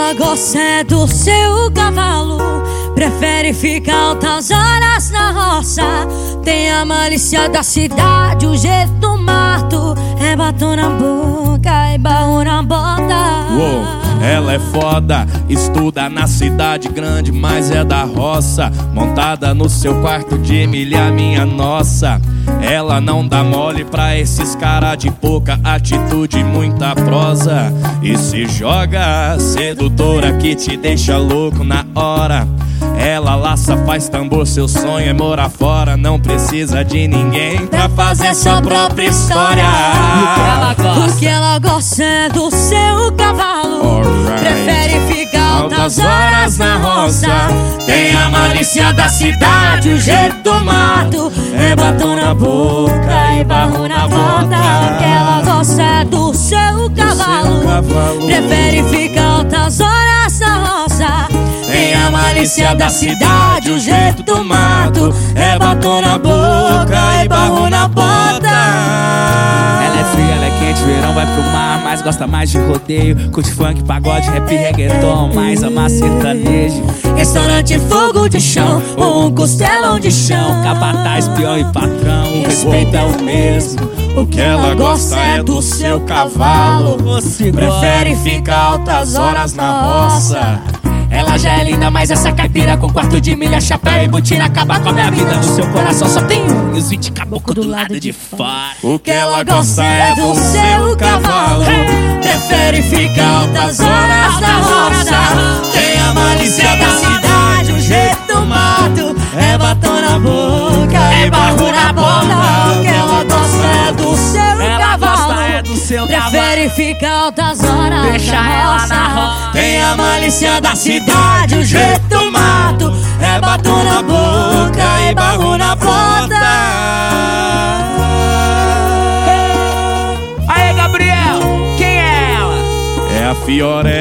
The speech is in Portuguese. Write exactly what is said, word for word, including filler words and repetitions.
ela gosta é do seu cavalo. Prefere ficar altas horas na roça. Tem a malícia da cidade, o jeito do mato. É batom na boca e barro na bota. Uou, ela é foda, estuda na cidade grande, mas é da roça. Montada no seu quarto de milha, minha nossa. Ela não dá mole pra esses cara de pouca atitude, muita prosa. E se joga, sedutora que te deixa louco na hora. Ela laça, faz tambor, seu sonho é morar fora. Não precisa de ninguém pra fazer sua própria história. O que ela gosta é do seu cavalo. Alright. Prefere ficar altas horas na roça. Tem a malícia da cidade, o jeito do mato. É batom na boca e barro na bota. O que ela gosta é do seu cavalo. Prefere ficar altas horas na roça. Tem a malícia da cidade, o jeito do mato. É batom na boca e barro na bota. Ela é fria, ela é quente, verão vai pro mar, mas gosta mais de rodeio. Curte funk, pagode, rap, reggaeton, mas ama sertanejo. Restaurante, fogo de chão ou um costelão de chão. Capataz, peão e patrão, o respeito é o mesmo. O que ela gosta é do seu cavalo. Prefere ficar altas horas na roça. Ela já é linda, mas essa caipira com quarto de milha, chapéu e botina acaba com a minha vida. No seu coração só tem um e os vinte caboclo do lado de fora. O que ela gosta é do seu cavalo. Prefere ficar altas horas na roça. Tem a malícia da cidade, o jeito do mato. É batom na boca e barro na bota. O que ela gosta é do seu Ela cavalo. gosta é do seu Prefere ficar altas horas Deixa na ela roça. na roça. Tem a malícia da cidade, o jeito do mato. É batom na boca e barro na bota. Aê, Gabriel, quem é ela? É a Fiorella.